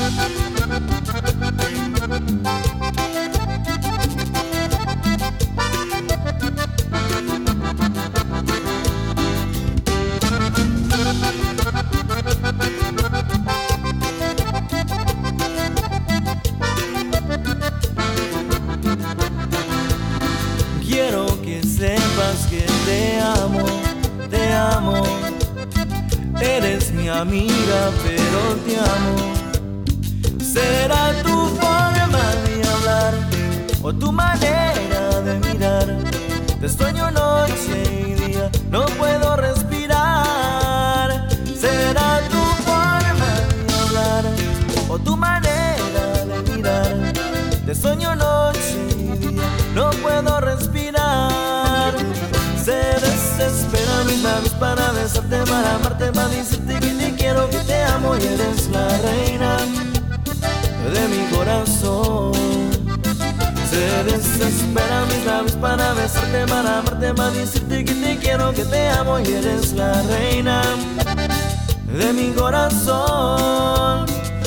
Quiero que sepas que te amo, te amo. Eres mi amiga, pero te amo. Será tu forma de hablar o tu manera de mirar. Te sueño noche y día, no puedo respirar. Será tu forma de hablar o tu manera de mirar. Te sueño noche y día, no puedo respirar. Se desesperan mis labios para besarte, para amarte, para decirte que te quiero, que te amo y eres la reina de mi corazón. Se desesperan mis labios para besarte, para amarte, para decirte que te quiero, que te amo y eres la reina de mi corazón.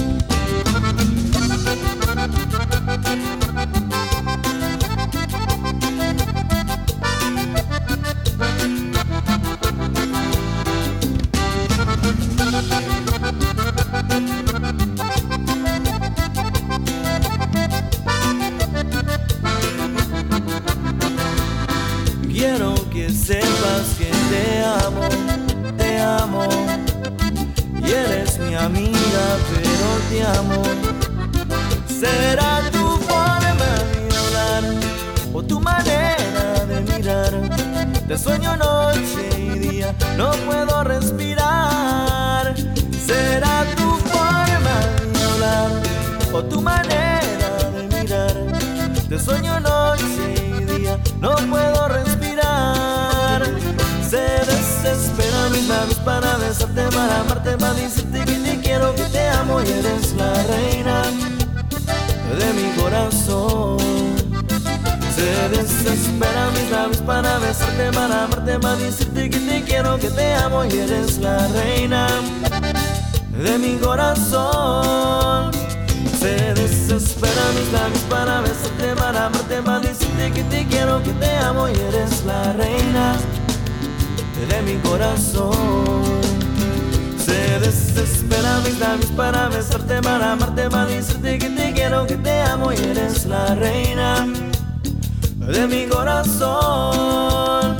Quiero que sepas que te amo, y eres mi amiga, pero te amo. Será tu forma de hablar o tu manera de mirar. Te sueño noche y día, no puedo respirar. Será tu forma de hablar o tu manera de mirar. Te sueño noche y día, no puedo respirar. Se desesperan mis labios para besarte, para amarte, para decirte que te quiero, que te amo y eres la reina de mi corazón. Se desesperan mis labios para besarte, para amarte, para decirte que te quiero, que te amo y eres la reina de mi corazón. Se desesperan mis labios para besarte, para amarte, para decirte que te quiero, que te amo y eres la reina de mi corazón. Se desesperan mis labios para besarte, para amarte, para decirte que te quiero, que te amo y eres la reina de mi corazón.